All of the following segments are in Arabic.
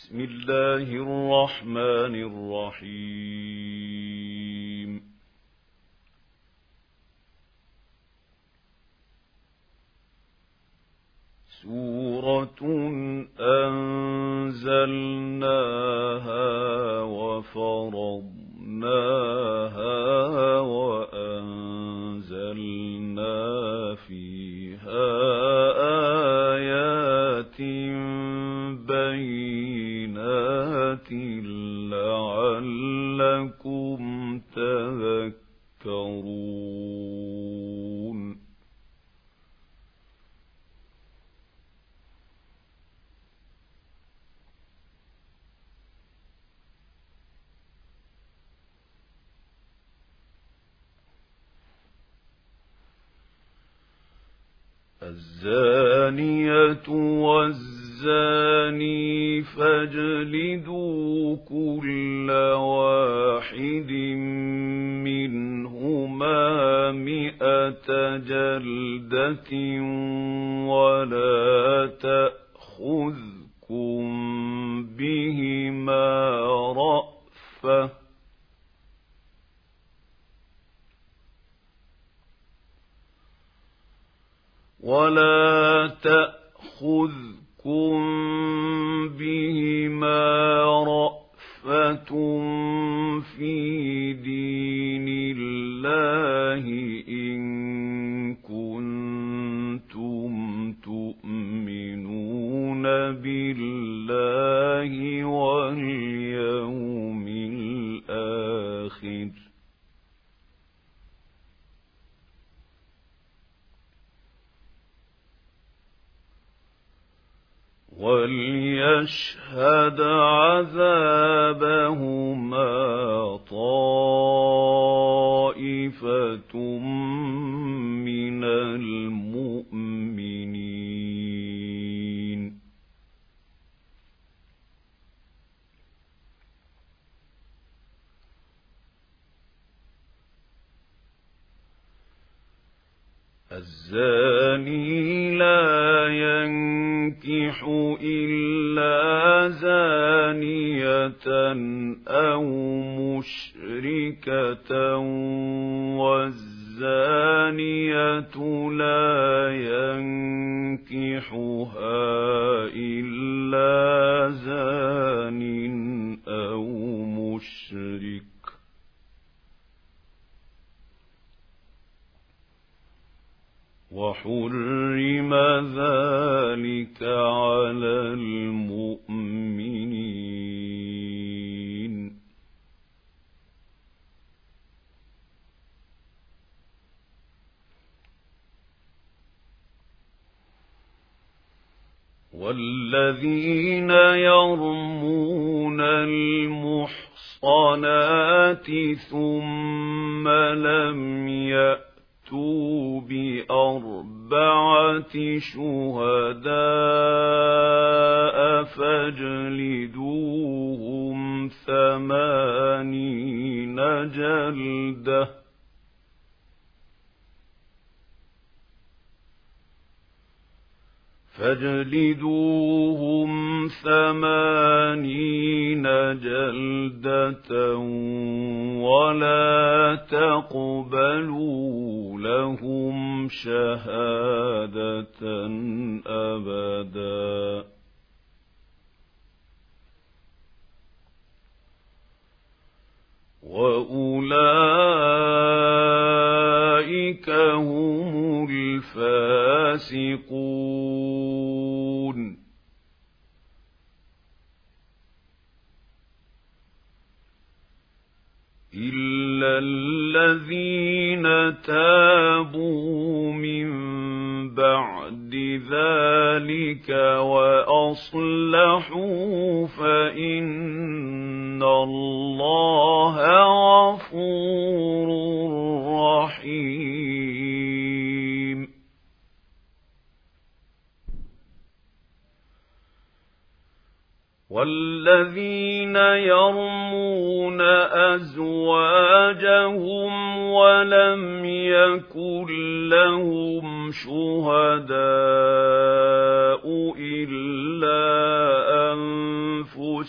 بسم الله الرحمن الرحيم سورة أنزلناها وفرضناها وأنزلنا فيها آيات بينات لعلكم تذكرون الزانية والزاني فاجلدوا كل واحد منهما 100 جلدة ولا تأخذكم بهما رأفة في دين الله إن كنتم تؤمنون بالله واليوم الآخر وليشهد عذابهما طائفة من المؤمنين الزاني لا ينكح إلا زانية أو مشركة والزانية لا ينكحها إلا زان أو مشرك وحرم ذلك على المؤمنين والذين يرمون المحصنات ثم لم يأتوا بأربعة شهداء فاجلدوهم 80 جلدة ولا تقبلوا لهم شهادة أبدا وأولئك هم الفاسقون إلا الذين تابوا من بعد ذلك وأصلحوا فإن الله غفور رحيم والذين يرمون أزواجهم ولم يكن لهم شهداء إلا أنفسهم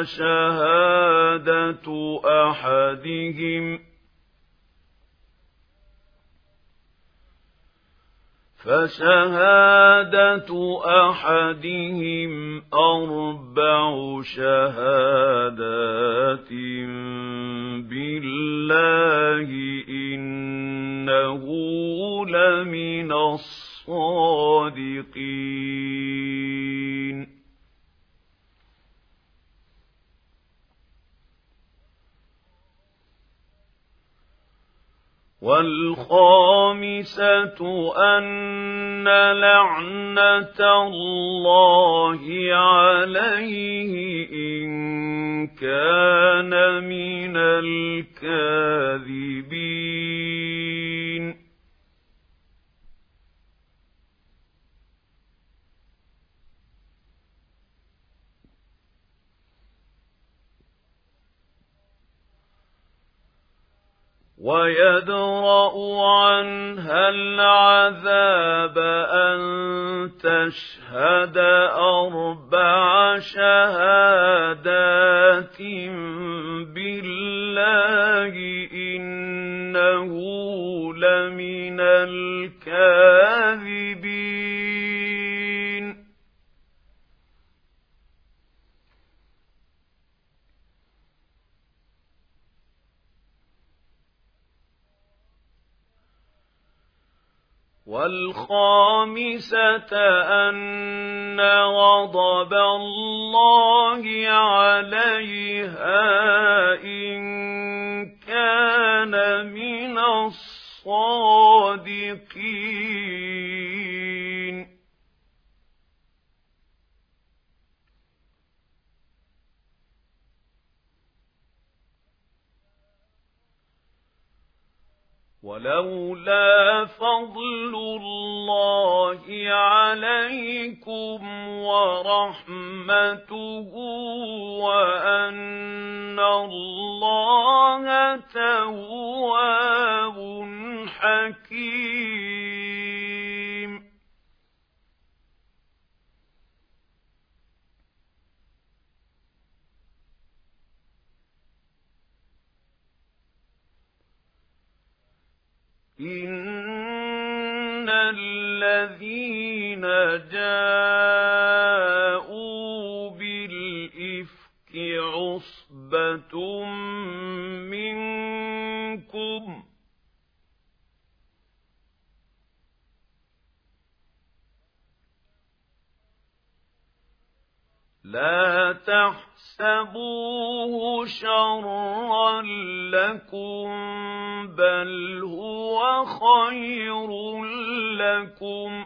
فشهادة أحدهم 4 شهادات بالله إنه لمن الصادقين. والخامسة أن لعنة الله عليه إن كان من الكاذبين. ويدرأ عنها العذاب أن تشهد 4 شهادات بالله إنه لمن الكاذبين. والخامسة أن غضب الله عليها إن كان من الصادقين. ولولا فضل الله عليكم ورحمته وأن الله تواب حكيم. إن الذين جاءوا بالإفك عصبة منكم لا تحسبوه شرا لكم بل هو خير لكم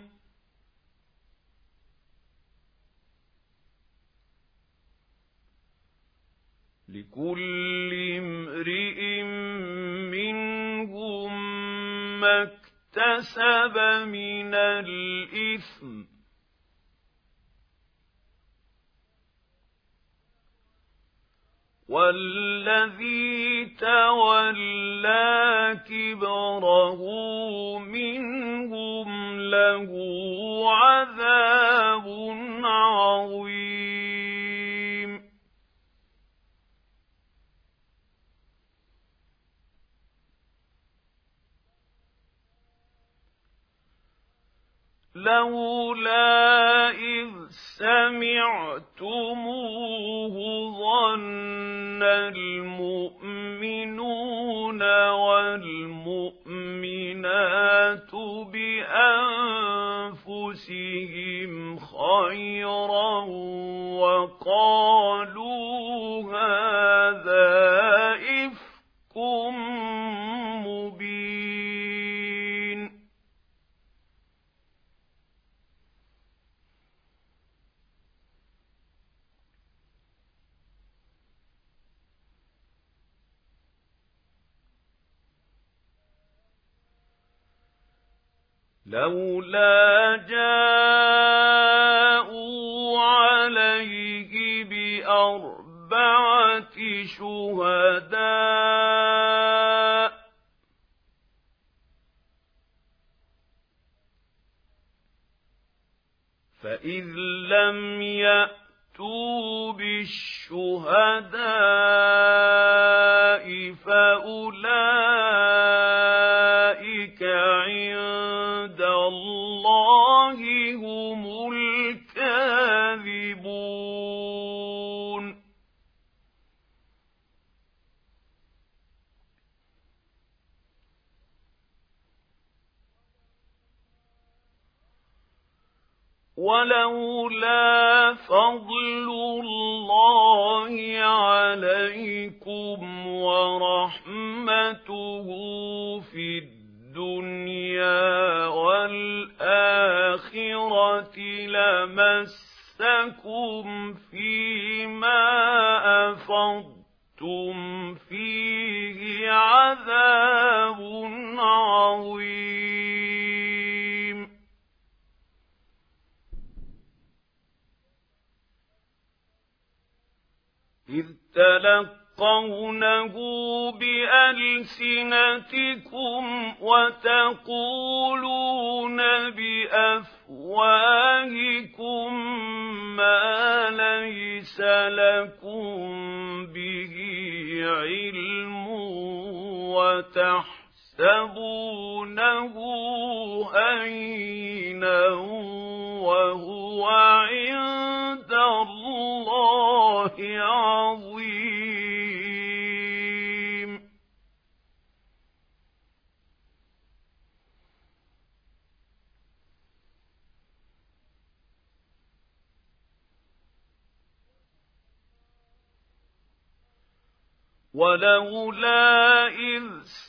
لكل امرئ منهم ما اكتسب من الإثم والذي تولى كبره منهم له عذاب عظيم. لولا إذ سمعتموه ظن المؤمنون والمؤمنات بأنفسهم خيرا وقالوا هذا إفك مبين. لولا جاءوا عليه ب4 شهداء فإذ لم يأتوا فَأْتُوا بِالشُّهَدَاءِ فَأُولَٰئِكَ عِندَ اللَّهِ هُمُ الْكَاذِبُونَ وَلَوْلَا فَضْلُ اللَّهِ عَلَيْكُمْ وَرَحْمَتُهُ فِي الدُّنْيَا وَالْآخِرَةِ لَمَسَّكُمْ فِيمَا أَفَضْتُمْ فِيهِ عَذَابٌ عَظِيمٌ إِذْ تَلَقَّوْنَهُ بِأَلْسِنَتِكُمْ وَتَقُولُونَ بِأَفْوَاهِكُم مَّا لَيْسَ لَكُم بِهِ عِلْمٌ وَتَحْسَبُونَهُ هَيِّنًا وَهُوَ عِندَ اللَّهِ عظيم ولولا إذ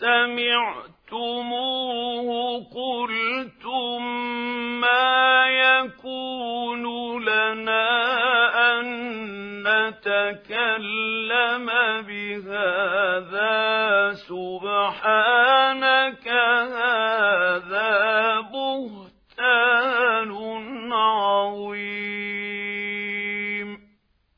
سمعتموه قلتم ما يكون لنا أن نتكلم بهذا سبحانك هذا بهتان عظيم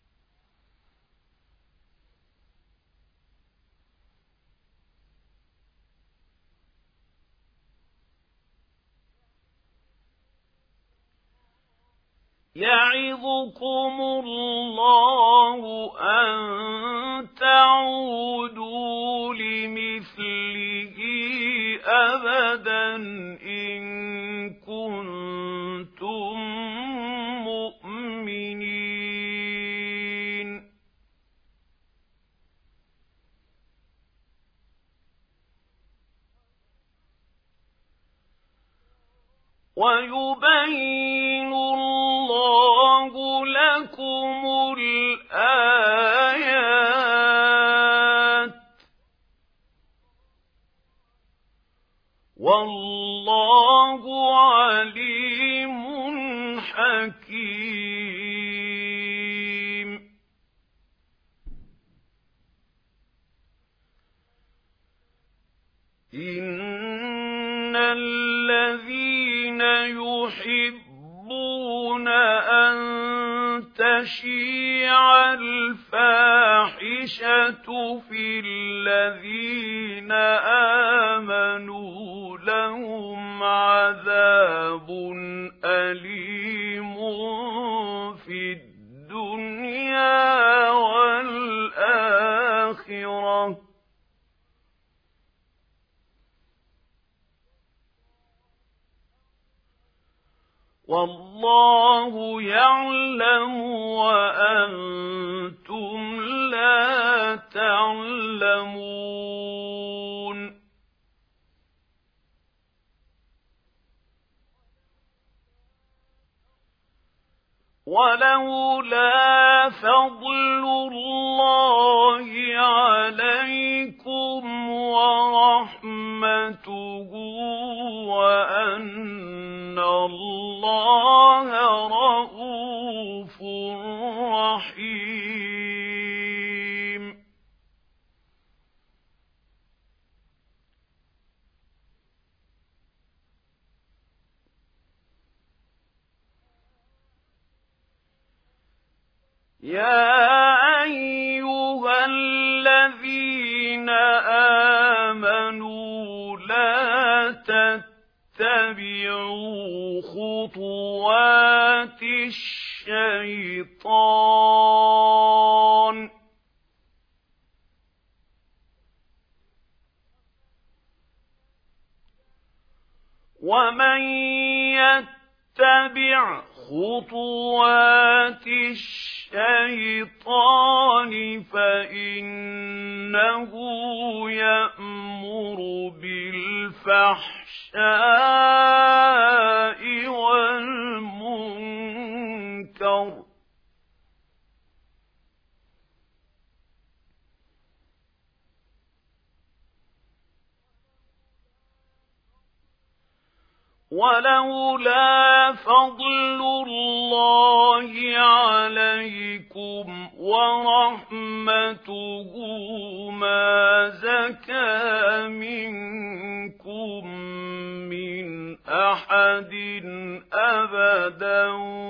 يعظكم الله أن تعودوا لمثله أبدا إن كنتم مؤمنين ويبين الله لكم الآيات والله عليم حكيم إن الذين يحبون أن تشيع الفاحشة في الذين آمنوا لهم عذاب أليم في الدنيا والآخرة والله يعلم وأنتم لا تعلمون ولولا فضل الله عليكم ورحمته وأن الله رءوف رحيم يا أيها الذين آمنوا لا تتبعوا خطوات الشيطان ومن يتبع خطوات الشيطان فإنه يأمر بالفحشاء والمنكر ولولا فضل الله عليكم ورحمته ما زكى منكم من أحد أبدا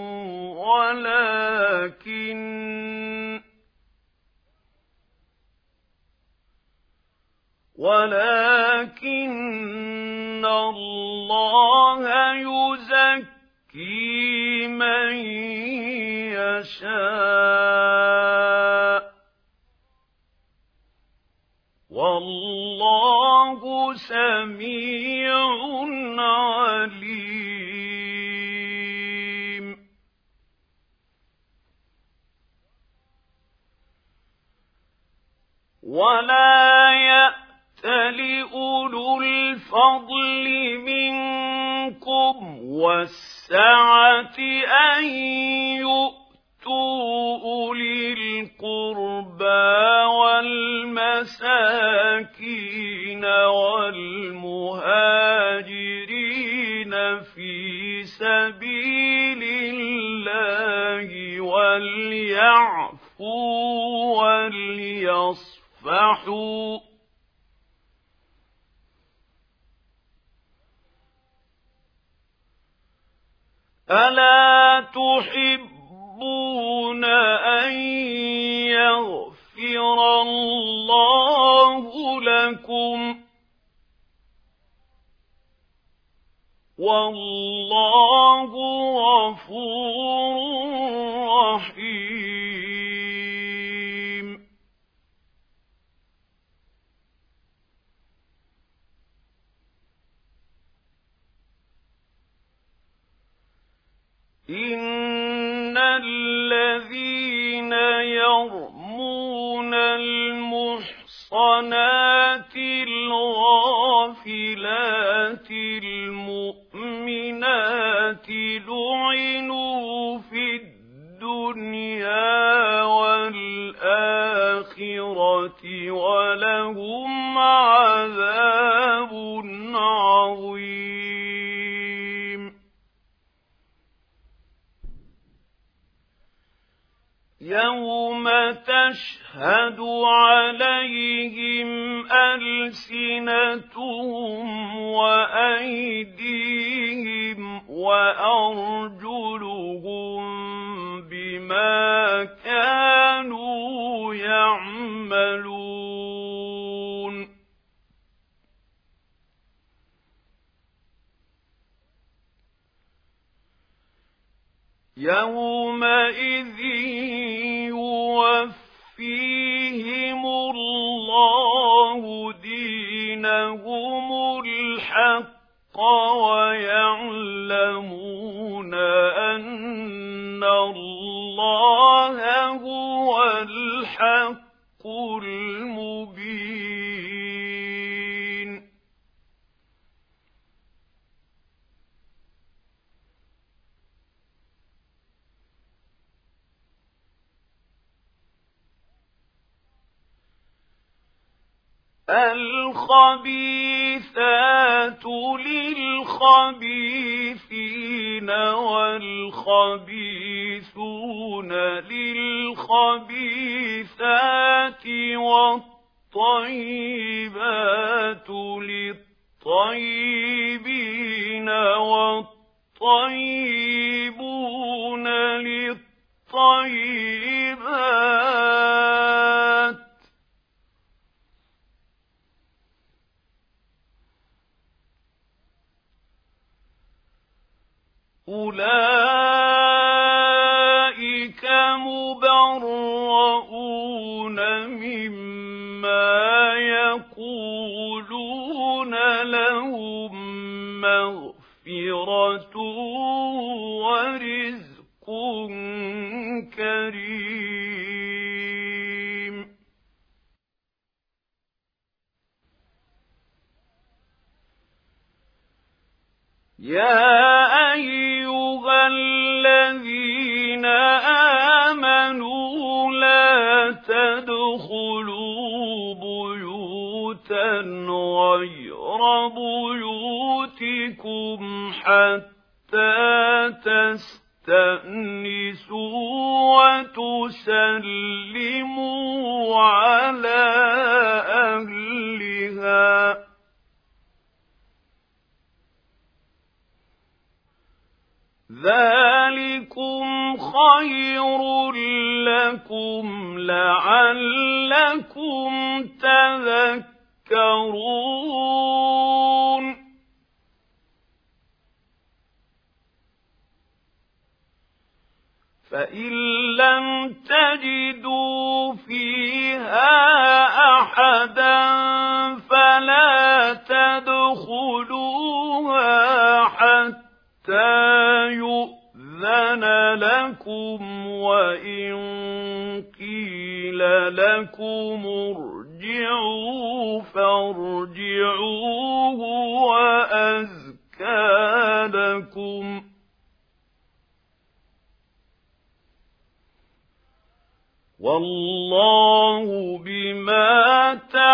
ولكن الله يزكي من يشاء والله سميع عليم. ولا يأتل أولو الفضل منكم والسعة أن يؤتوا أولي القربى والمساكين والمهاجرين في سبيل الله وليعفوا وليصفحوا ألا تحبون أن يغفر الله لكم والله غفور رحيم. إن الذين يرمون المحصنات الغافلات المؤمنات لعنوا في الدنيا والآخرة ولهم عذاب عظيم. يوم تشهد عليهم ألسنتهم وأيديهم وأرجلهم بما كانوا يعملون. يومئذ يوفيهم الله دينهم الحق ويعلمون أن الله هو الحق المبين. الخبيثات للخبيثين والخبيثون للخبيثات والطيبات للطيبين والطيبون للطيبات أولئك مبرؤون مما يقولون لهم مغفرة كريم. يا أيها الذين آمنوا لا تدخلوا بيوتا غير بيوتكم حتى تستأنسوا وتسلموا على أهلها ذلكم خير لكم لعلكم تذكرون. فإن لم تجدوا فيها أحدا فلا تدخلوها حتى يؤذن لكم، وإن قيل لكم ارجعوا فارجعوا هو أزكى لكم، والله بما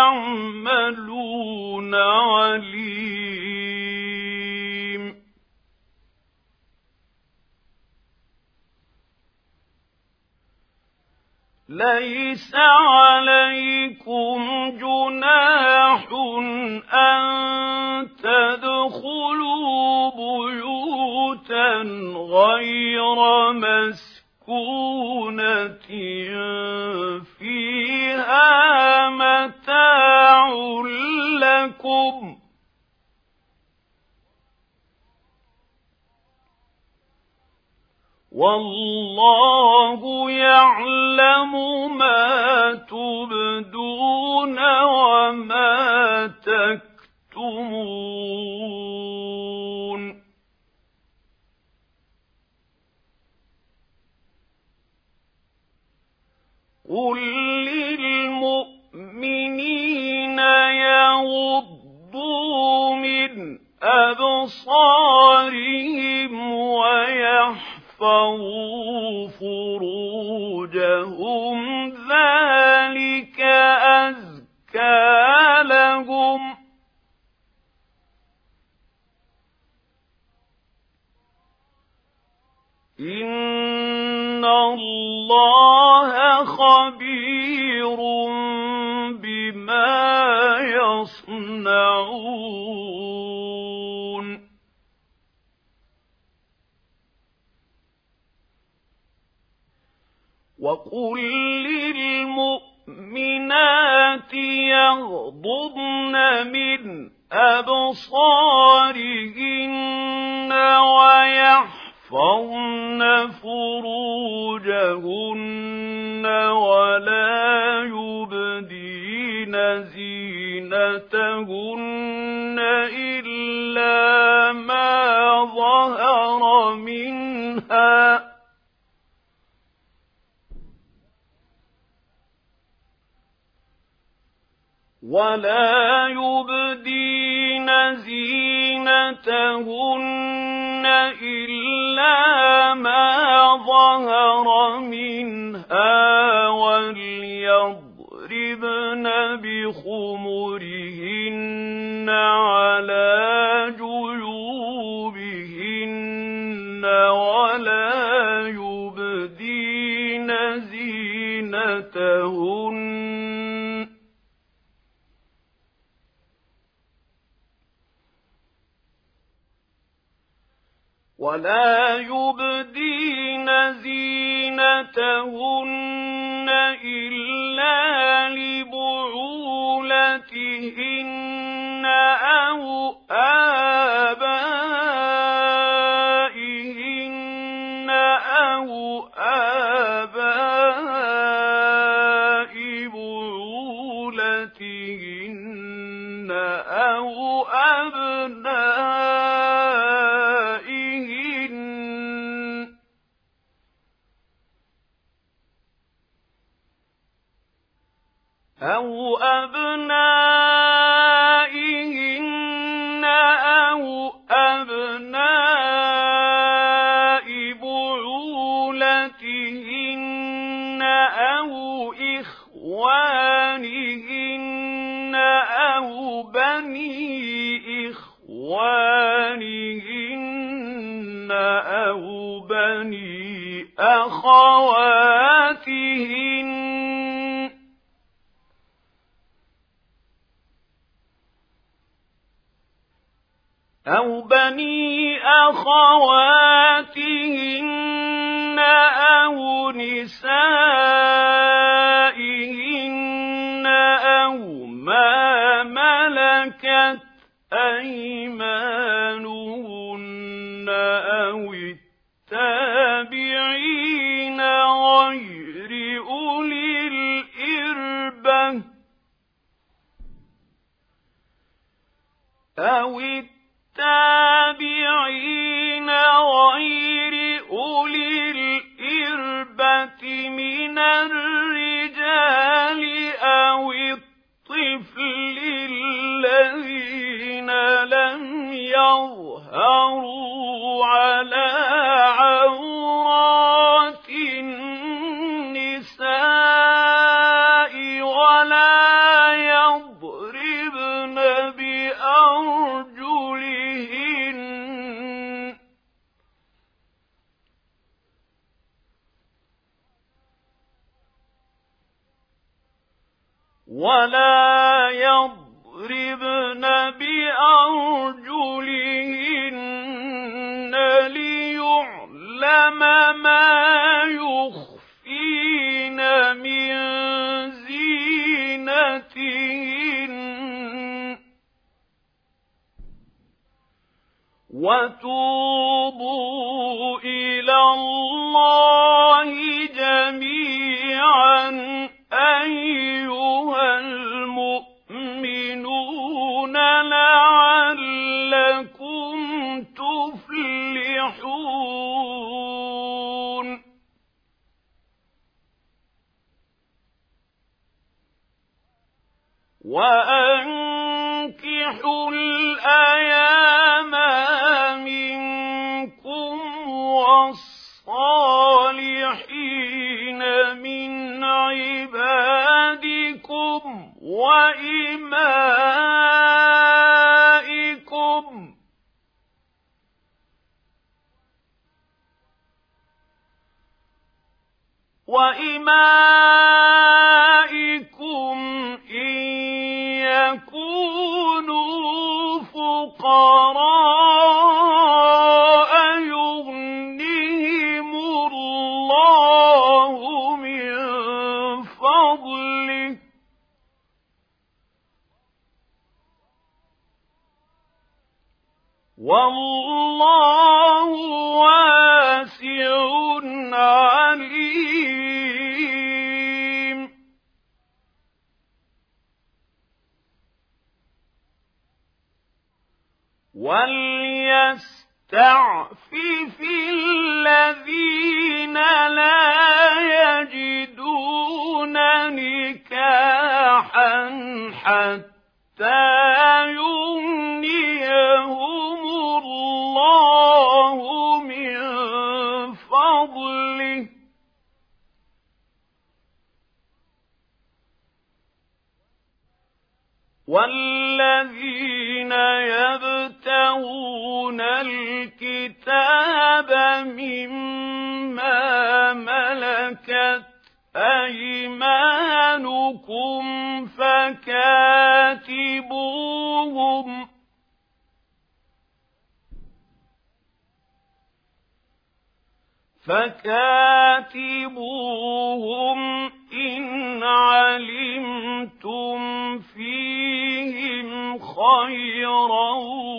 تعملون عليم. ليس عليكم جناح أن تدخلوا بيوتا غير مسكونة فيها متاع لكم، والله يعلم ما تبدون وما تكتمون. قل للمؤمنين يغضوا من أبصارهم ويحفظوا فروجهم ذلك أزكى لهم، إن الله خبير بما يصنعون. وقل للمؤمنات يغضضن من أبصارهن ويحفظن فروجهن ولا يبدين زينتهن إلا ما ظهر منها، ولا يبدين زينتهن إلا ما ظهر منها، وليضربن بخمرهن على جيوبهن ولا يبدين زينتهن إلا لبعولتهن أو آبائهن أو آباء بعولتهن أو أبنائهن أَوْ أَبْنَائِهِنَّ أَوْ أَبْنَاءِ بُعُولَتِهِنَّ أَوْ إِخْوَانِهِنَّ أَوْ بَنِي إِخْوَانِهِنَّ أَوْ بَنِي أَخَوَاتِهِنَّ أَوْ نِسَائِهِنَّ أَوْ مَا مَلَكَتْ أَيْمَانُهُنَّ أَوِ التَّابِعِينَ غَيْرِ أُولِي الْإِرْبَةِ مِنَ الرِّجَالِ أَوِ الطِّفْلِ الَّذِينَ لَمْ يَظْهَرُوا عَلَى عَوْرَاتِ النِّسَاءِ ولا يضربن بأرجلهن ليعلم ما يخفين من زينتهن وتوبوا إلى الله جميعا أيها المؤمنون لعلكم تفلحون وأنكحوا الأيام منكم والصالحين من عبادكم وإمائكم إن يكونوا فقراء يغنهم الله من فضله والله واسع عليم وليستعفف الذين لا يجدون نكاحا حتى يغنيهم الله من فضله والذين يبتغون الكتاب مما ملكت أيمانكم فكاتبوهم إن علمتم فيهم خيرا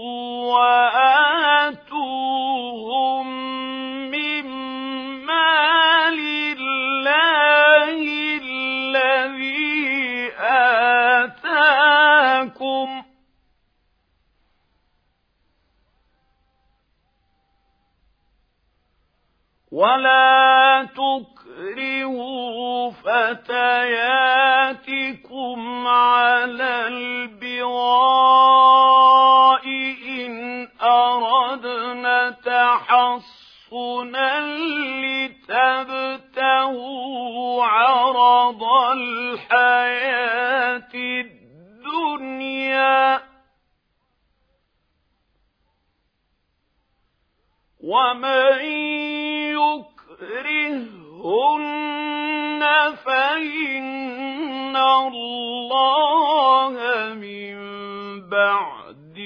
وآتوهم من مال الله الذي آتاكم ولا تكرهوا فتياتكم على البغاء إن أردنا تحصنا لتبتغوا عرض الحياة الدنيا ومن يكرههن فإن الله من بعد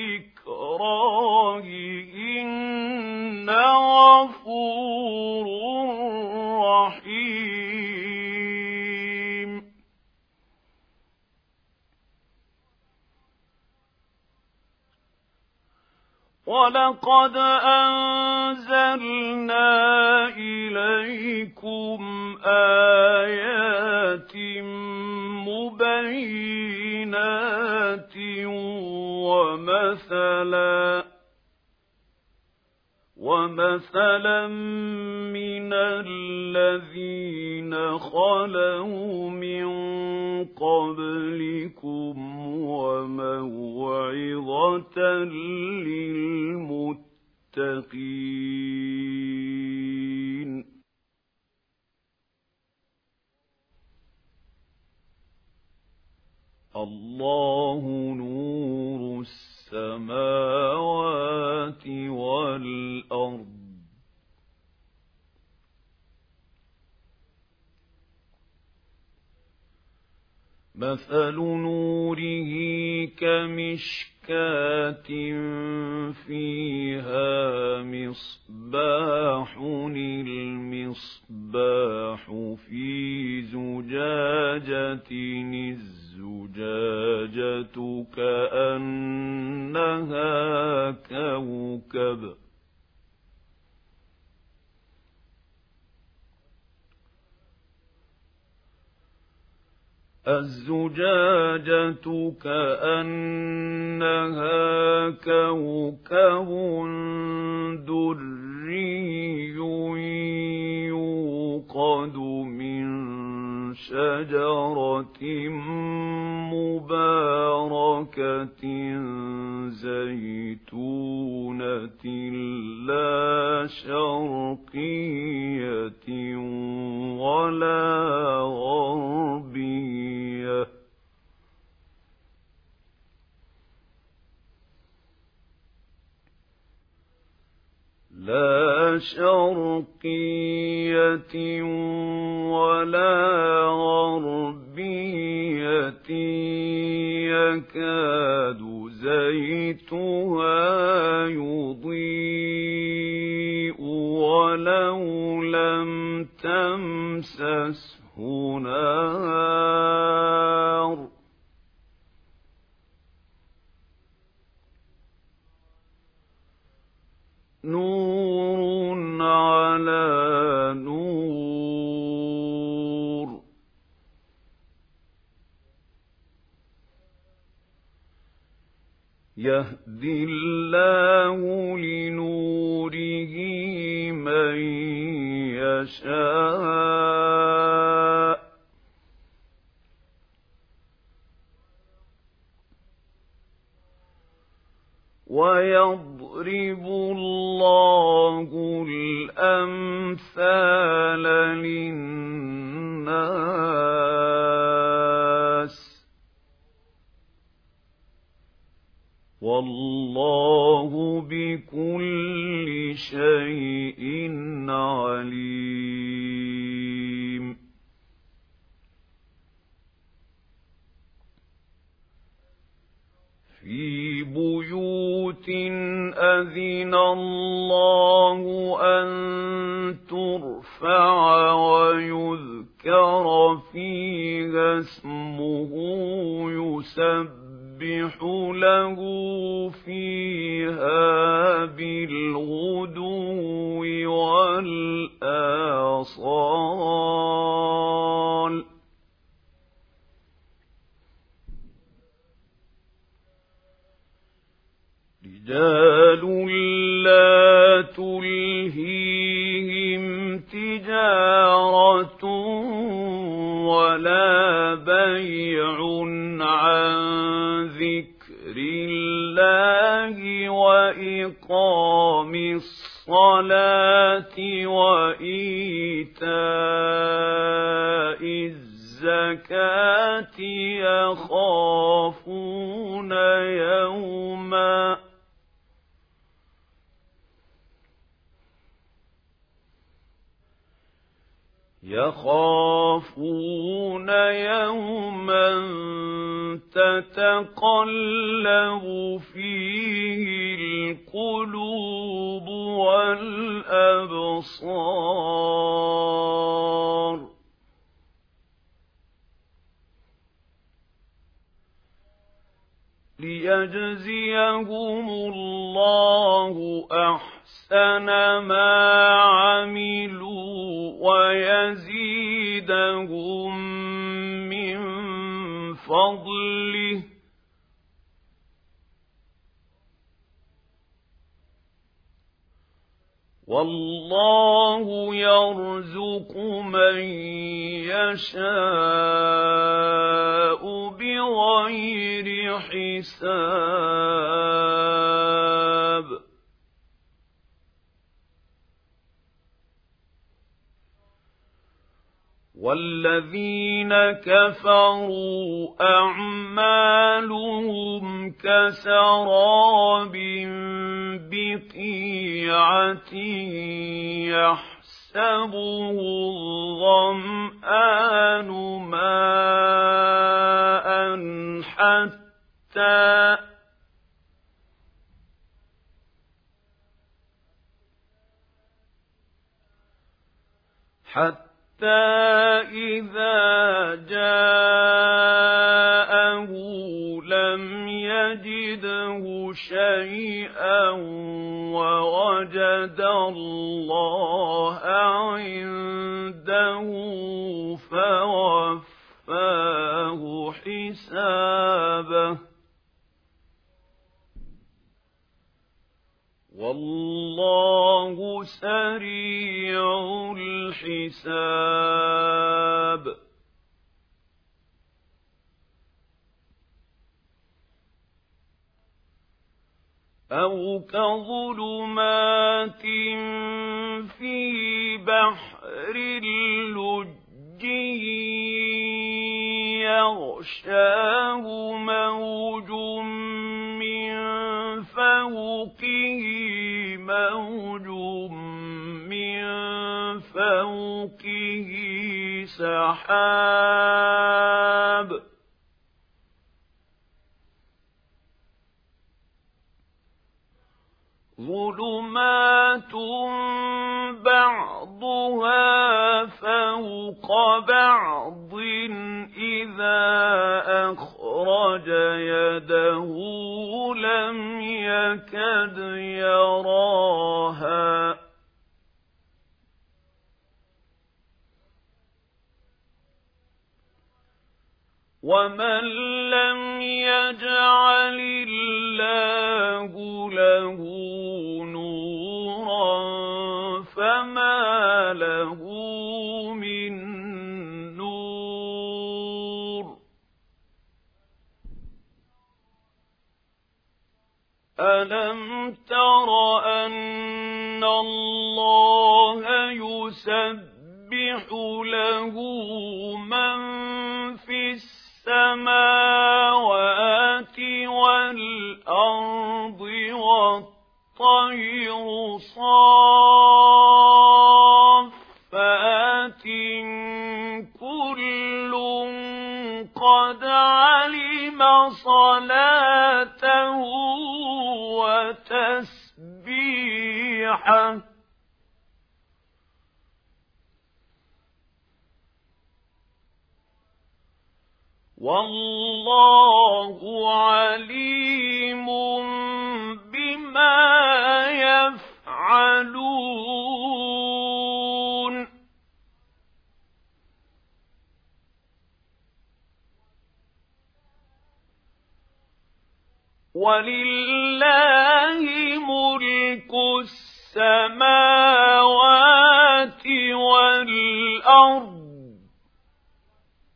إكراههن غفور رحيم. ولقد أنزلنا إليكم آيات مبينات ومثلا من الذين خلوا من قبلكم وموعظة للمتقين. الله نور السماوات والأرض مثل نوره كمشكاة فيها مصباح المصباح في زجاجة الزجاجة كأنها كوكب الزجاجة كأنها كوكب دري يوقد من شجرة مباركة زيتونة لا شرقية ولا غربية لا شرقية ولا غربية يكاد زيتها يضيء ولو لم تمسسه نار نور على نور يهدي الله لنوره من يشاء ويضرب الله الأمثال للناس والله بكل شيء عليم. في بيوت أذن الله أن ترفع ويذكر فيها اسمه يسبح له فيها بالغدو والآصال رجال لا تلهيهم تجارة ولا بيع عن ذكر الله وإقام الصلاة وإيتاء الزكاة يخافون يوما تتقلب فيه القلوب والأبصار ليجزيهم الله أحسن ما عملوا ويزيدهم من فضله والله يرزق من يشاء بغير حساب والذين كفروا أعمالهم كسراب بقيعة يحسبه الظمآن ماء حتى إذا جاءه لم يجده شيئا ووجد الله عنده فوفاه حسابه والله سريع الحساب أو كظلمات في بحر لجي يغشاه موج من فوقه موج من فوقه سحاب ظلمات بعضها فوق بعض إذا أخرج يده لم يكد يراها ومن لم يجعل الله له نورا فما له من نور ألم تر أن الله يسبح له من في السماوات والأرض والطير صافات كل قد علم صلاته وتسبيحه والله عليم بما يفعلون ولله ملك السماوات والأرض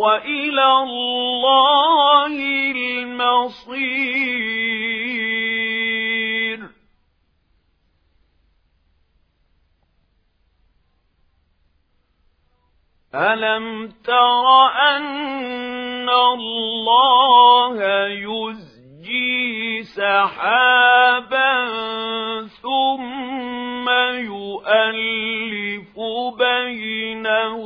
وإلى الله المصير. ألم تر أن الله يزجي سحابا ثم يؤلف بينه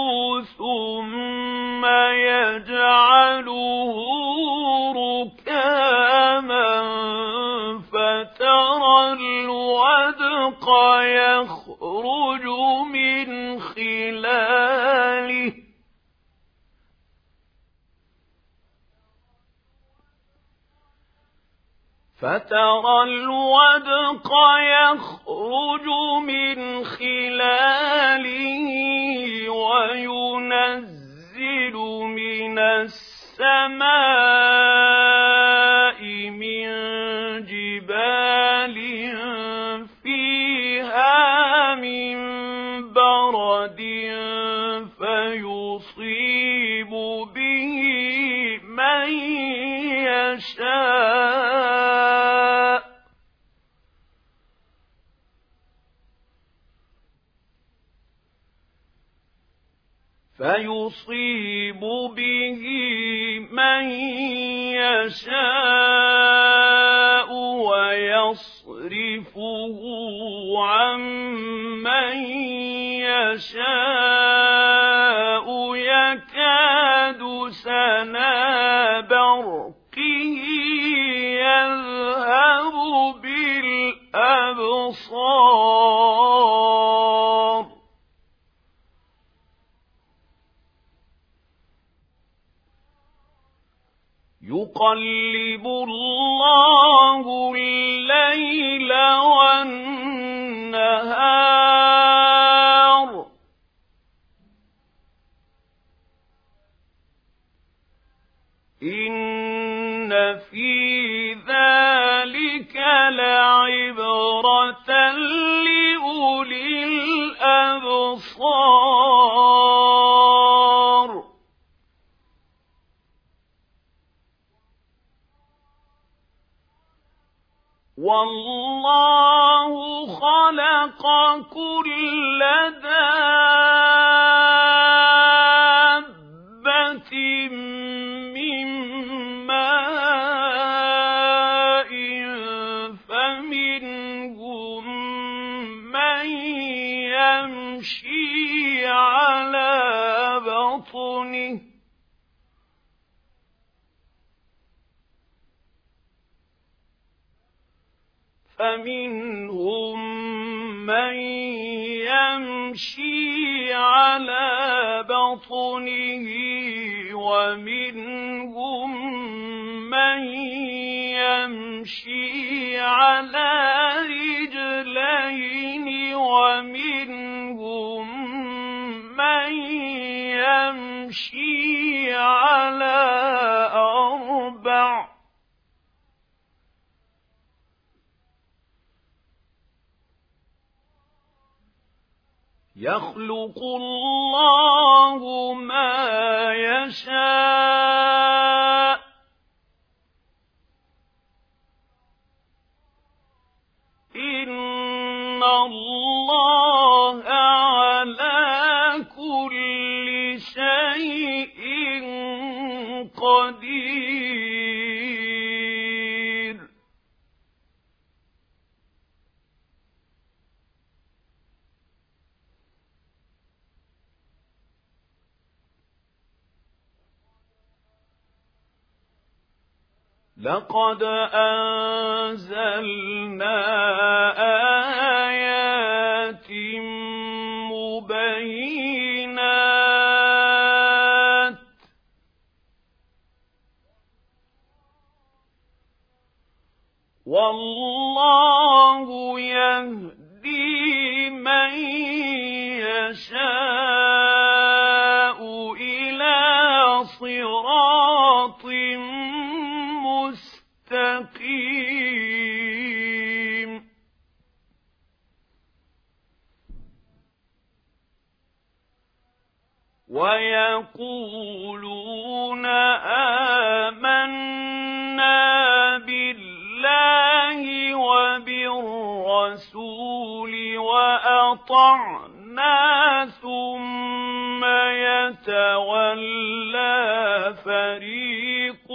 ثم يجعله ركاما فترى الودق يخرج من خلاله وينزل من السماء من جبال فيها من برد فيصيب به من يشاء ويصرفه عن من يشاء يكاد سنا برقه يذهب بالأبصار يقلب الله الليل والنهار إن في ذلك لعبرة لأولي الأبصار والله خلق كل دابة من ماء فمنهم من يمشي على بطنه ومنهم من يمشي على رجلين ومنهم من يمشي على أربع يخلق الله ما يشاء إن الله على كل شيء قدير لقد أنزلنا آيات مبينات والله يهدي من يشاء إلى صراط مستقيم ويقولون آمنا بالله وبالرسول وأطعنا ثم يتولى فريق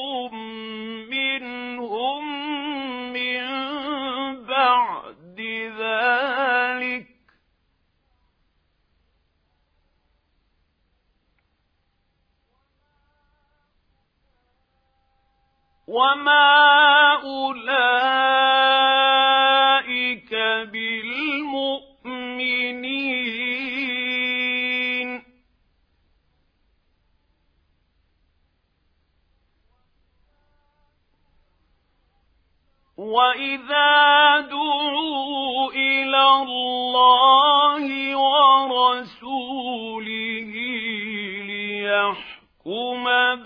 منهم من بعد ذلك وما أولئك بالمؤمنين وإذا دعوا إلى الله ورسوله ليحكم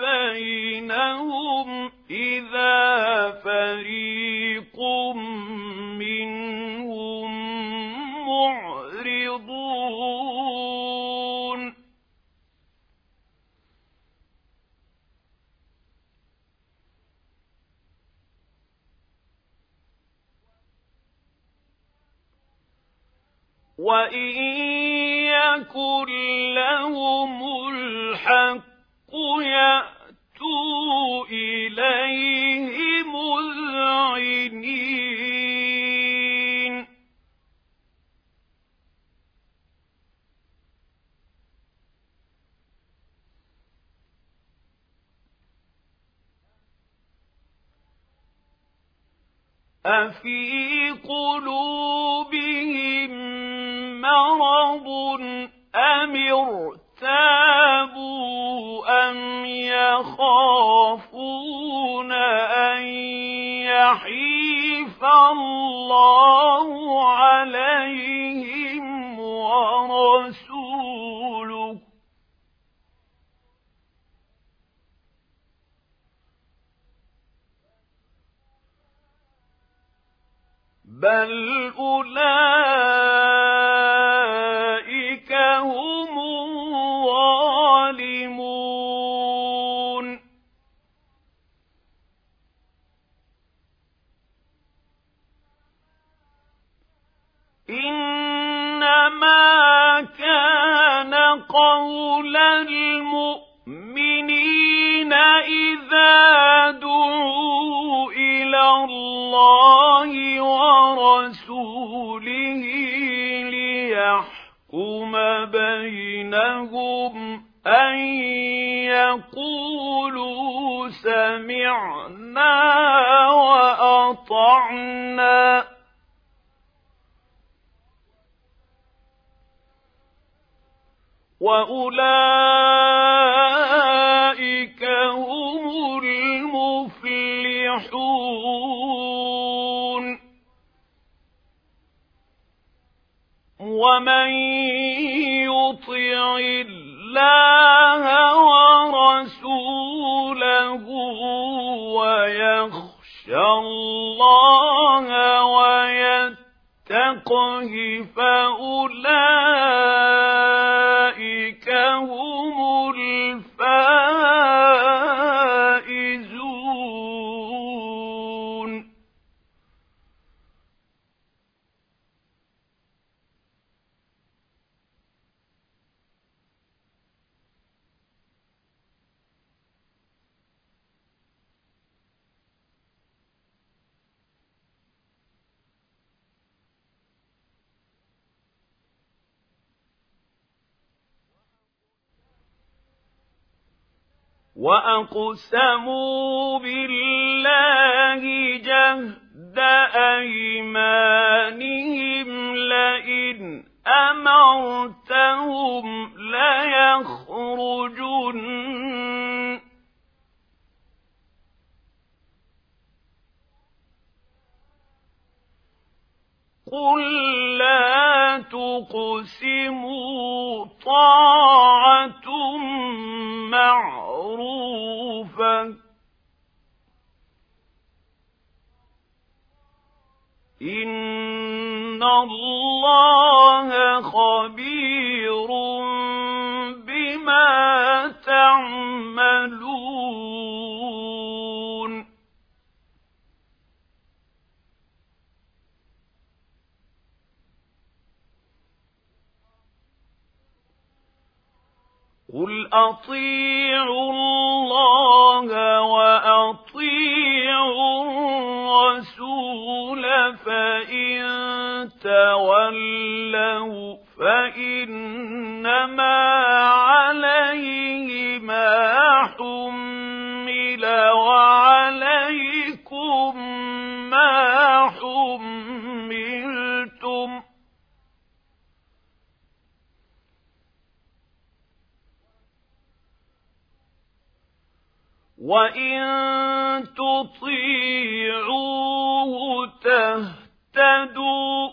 بينهم إذا فريق منهم معرضون وإن يكن لهم الحق يأتوا إليه مذعنين أفي قلوبهم مرض أم ارتابوا أم يخافون أن يحيف الله عليهم ورسوله بل أولئك هم الظالمون إنما كان قول المؤمنين إذا دعوا إلى الله ورسوله ليحكم بينهم أن يقولوا سمعنا وأطعنا وأولئك هم المفلحون ومن يطع الله ورسوله ويخشى الله ويتقه فأولئك هم الفائزون وأقسموا بالله جهد أيمانهم لئن أمرتهم ليخرجن قل لا تقسموا طاعة معروفة إن الله خبير بما قُلْ أَطِيعُوا اللَّهَ وَأَطِيعُوا الرَّسُولَ فَإِن تَوَلَّوْا فَإِنَّمَا عَلَيْهِ مَا حُمِّلَ وَعَلَيْكُم مَّا حُمِّلْتُمْ ۖ وَإِن تُطِيعُوهُ تَهْتَدُوا ۚ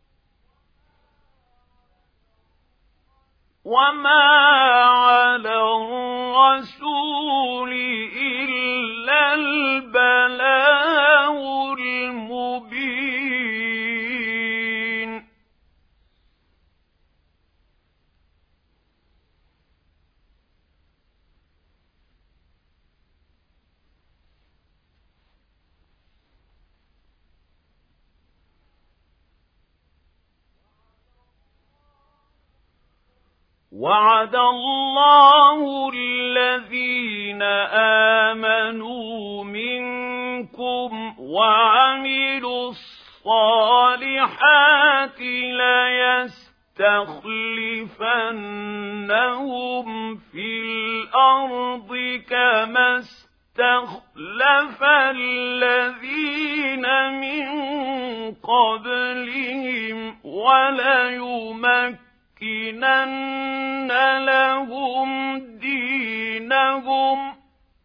وَمَا عَلَى الرَّسُولِ إِلَّا الْبَلَاغُ الْمُبِينُ وَعَدَ اللَّهُ الَّذِينَ آمَنُوا مِنكُمْ وَعَمِلُوا الصَّالِحَاتِ لَيَسْتَخْلِفَنَّهُمْ فِي الْأَرْضِ كَمَا اسْتَخْلَفَ الَّذِينَ مِن قَبْلِهِمْ وَلَيُمَكِّنَنَّ لَهُمْ دِينَهُمْ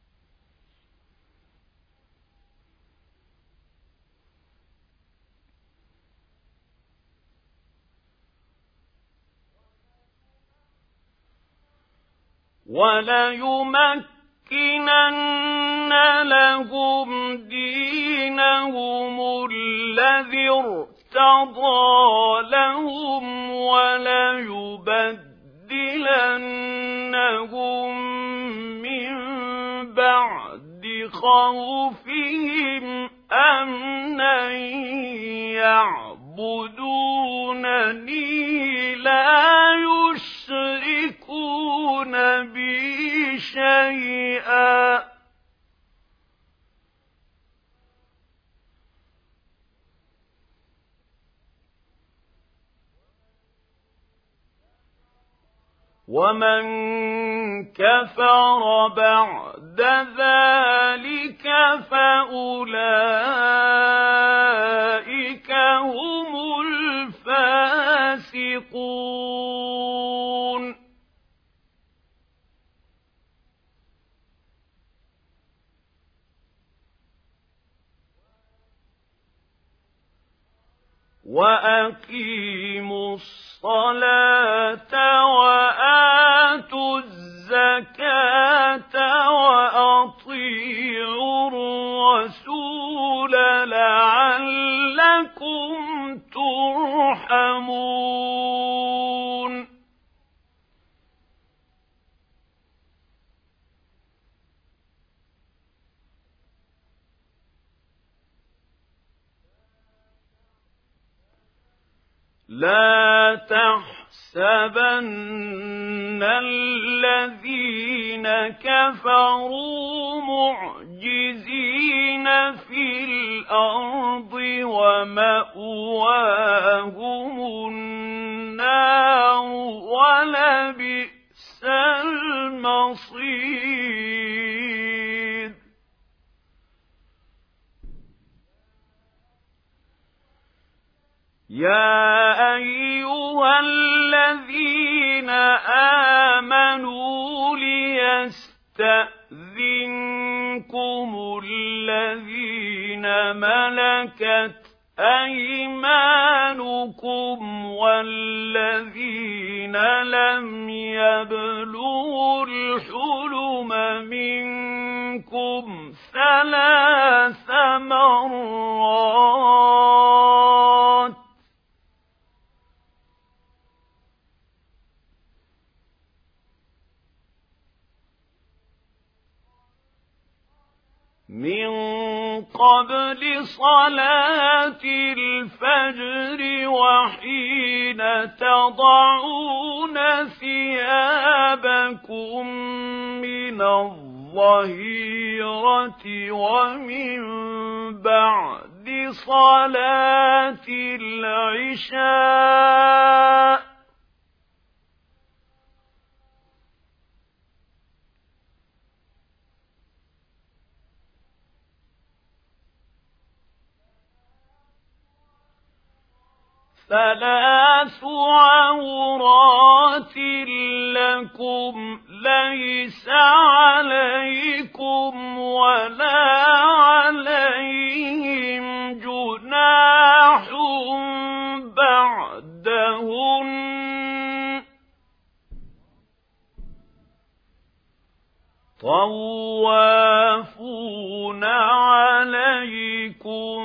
الَّذِي ارْتَضَىٰ لَهُمْ وَلَيُبَدِّلَنَّهُم مِّن بَعْدِ خَوْفِهِمْ أَمْنًا يَعْبُدُونَنِي لَا يُشْرِكُونَ بِي شَيْئًا وَمَن كَفَرَ بَعْدَ ذَلِكَ فَأُولَئِكَ هُمُ الْفَاسِقُونَ وَأَقِيمُوا الصَّلَاةَ وَآتُوا الزَّكَاةَ وَأَطِيعُوا الرَّسُولَ لَعَلَّكُمْ تُرْحَمُونَ لَا تَحْسَبَنَّ الَّذِينَ كَفَرُوا مُعْجِزِينَ فِي الْأَرْضِ وَمَأْوَاهُمُ النَّارُ وَلَبِئْسَ الْمَصِيرُ يَا أَيُّهَا الَّذِينَ آمَنُوا لِيَسْتَأْذِنكُمُ الَّذِينَ مَلَكَتْ أَيْمَانُكُمْ وَالَّذِينَ لَمْ يَبْلُغُوا الْحُلُمَ مِنكُمْ ثَلَاثَ مرات من قبل صلاة الفجر وحين تضعون ثيابكم من الظهيرة ومن بعد صلاة العشاء ثلاث عورات لكم ليس عليكم ولا عليهم جناح بعدهن طوافون عليكم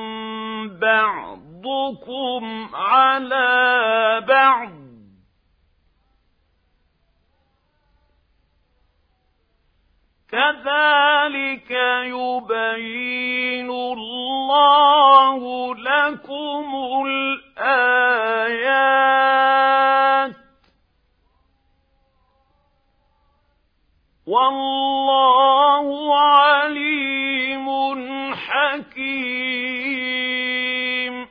بعضكم على بعض كذلك يبين الله لكم الآيات والله عليم حكيم.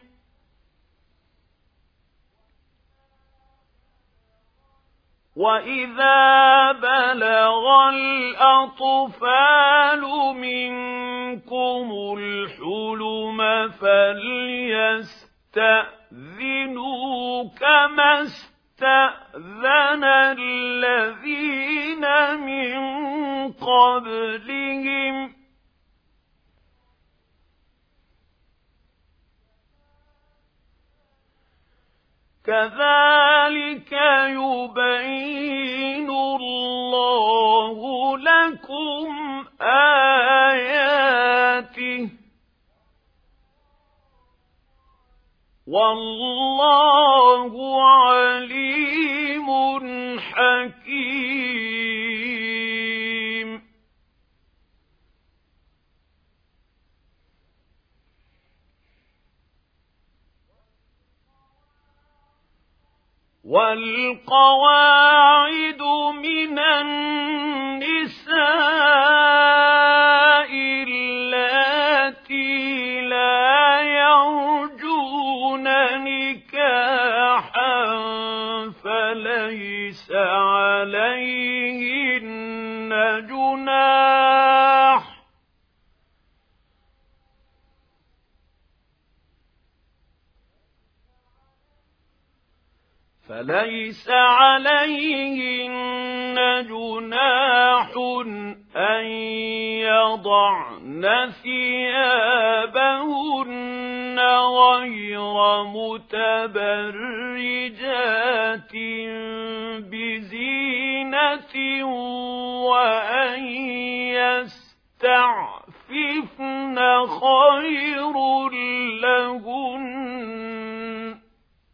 وإذا بلغ الأطفال منكم الحلم فليستأذنوا كما استأذن الذين من قبلهم كذلك يبين الله لكم آياته والله عليم حكيم. والقواعد من النساء اللاتي لا يرجون نكاحا فليس عليهن جناح أن يضعن ثيابهن غير متبرجات بزينة وأن يستعففن خير لهن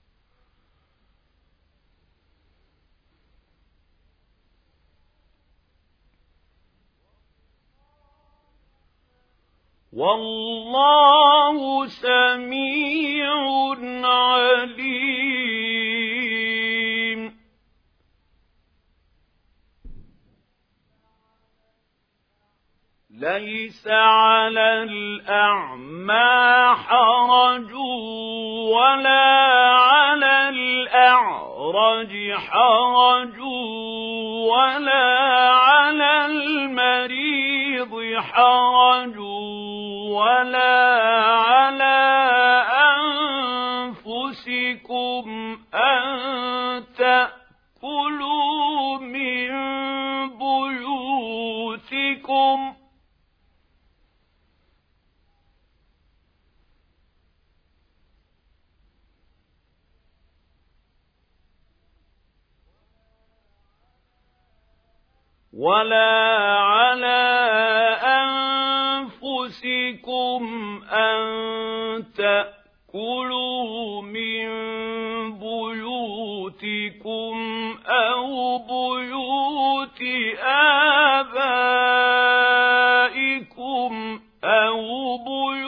والله سميع عليم. ليس على الأعمى حرج ولا على الأعرج حرج ولا على المريض حرج ولا على أنفسكم أن تأكلوا من بيوتكم ولا على أنفسكم أن تأكلوا من بيوتكم أو بيوت آبائكم أو بيوت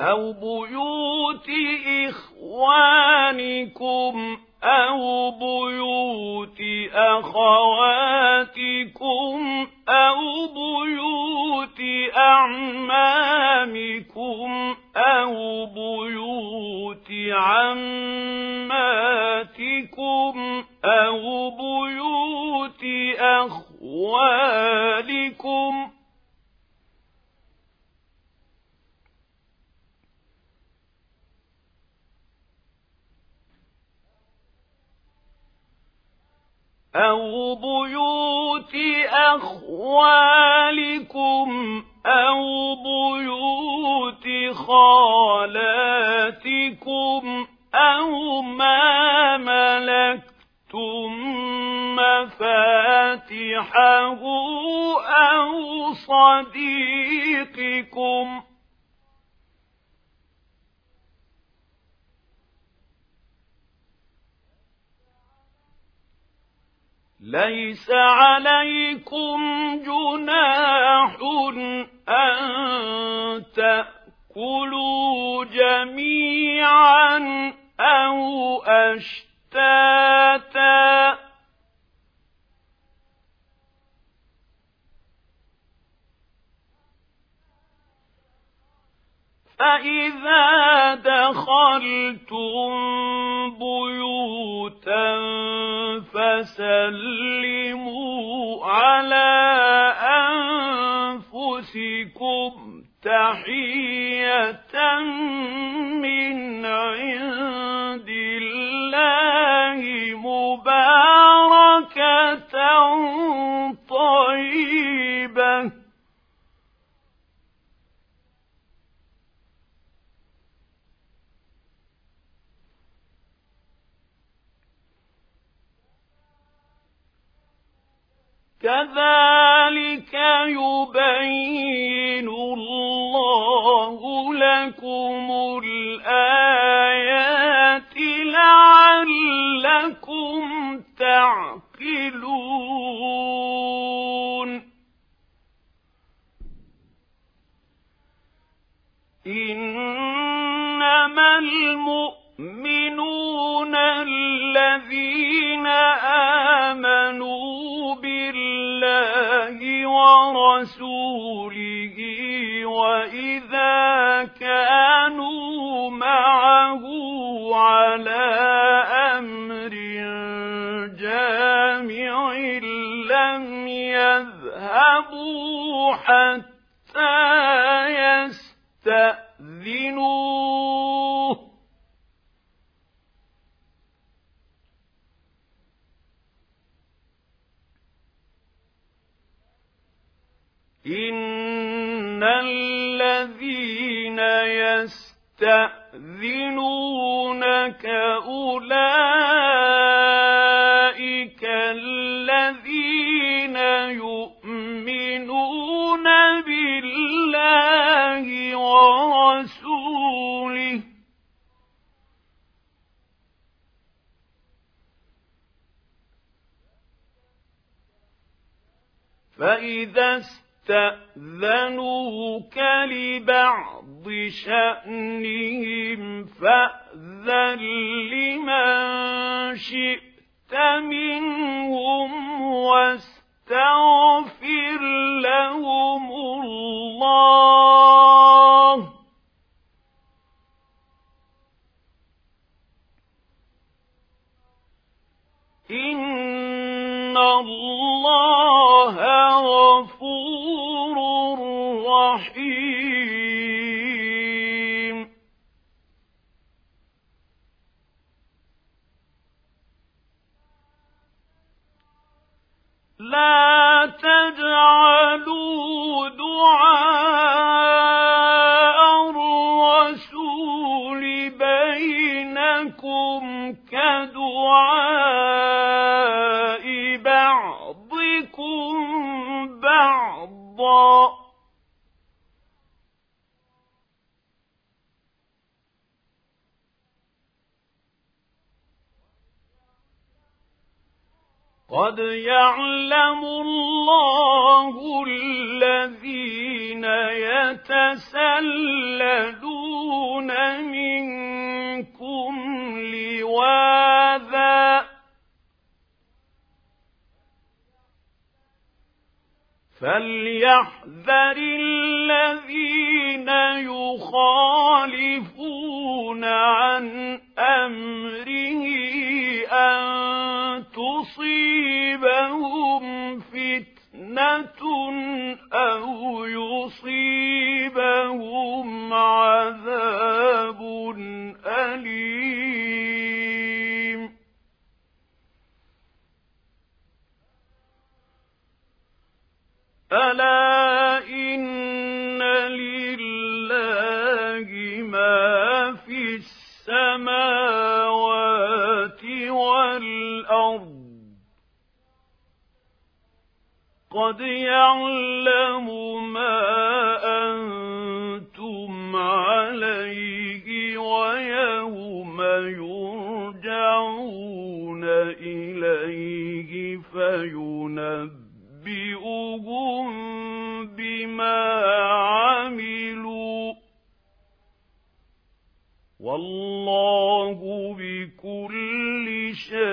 أو بيوت إخوانكم أو بيوت أخواتكم أو بيوت أعمامكم أو بيوت عماتكم أو بيوت أخوالكم أو بيوت أخوالكم أو بيوت خالاتكم أو ما ملكتم مفاتحه أو صديقكم ليس عليكم جناح أن تأكلوا جميعا أو أشتاتا فإذا دخلتم بيوتا فسلموا على أنفسكم تحية من عند الله مباركة طيبة كذلك يبين الله لكم الآيات لعلكم تعقلون إنما المؤمنون الذين آمنوا بالله ورسوله وإذا كانوا معه على أمر جامع لم يذهبوا حتى يستأذنوه إن الذين يستأذنونك أولئك الذين يؤمنون بالله ورسوله فإذا استأذنوك لبعض شأنهم فأذن لمن شئت منهم واستغفر لهم الله إن الله غفور رحيم لا تجعلوا دعاء الرسول بينكم كدعاء بعضكم بعضا قد يعلم الله الذين يتسللون فليحذر الذين يخالفون عن أمره أن تصيبهم فتنة أو يصيبهم عذاب أليم. ألا إن لله ما في السماوات والأرض قد يعلم ما أنتم عليه ويوم يرجعون إليه فينبئهم بما عملوا والله بكل شيء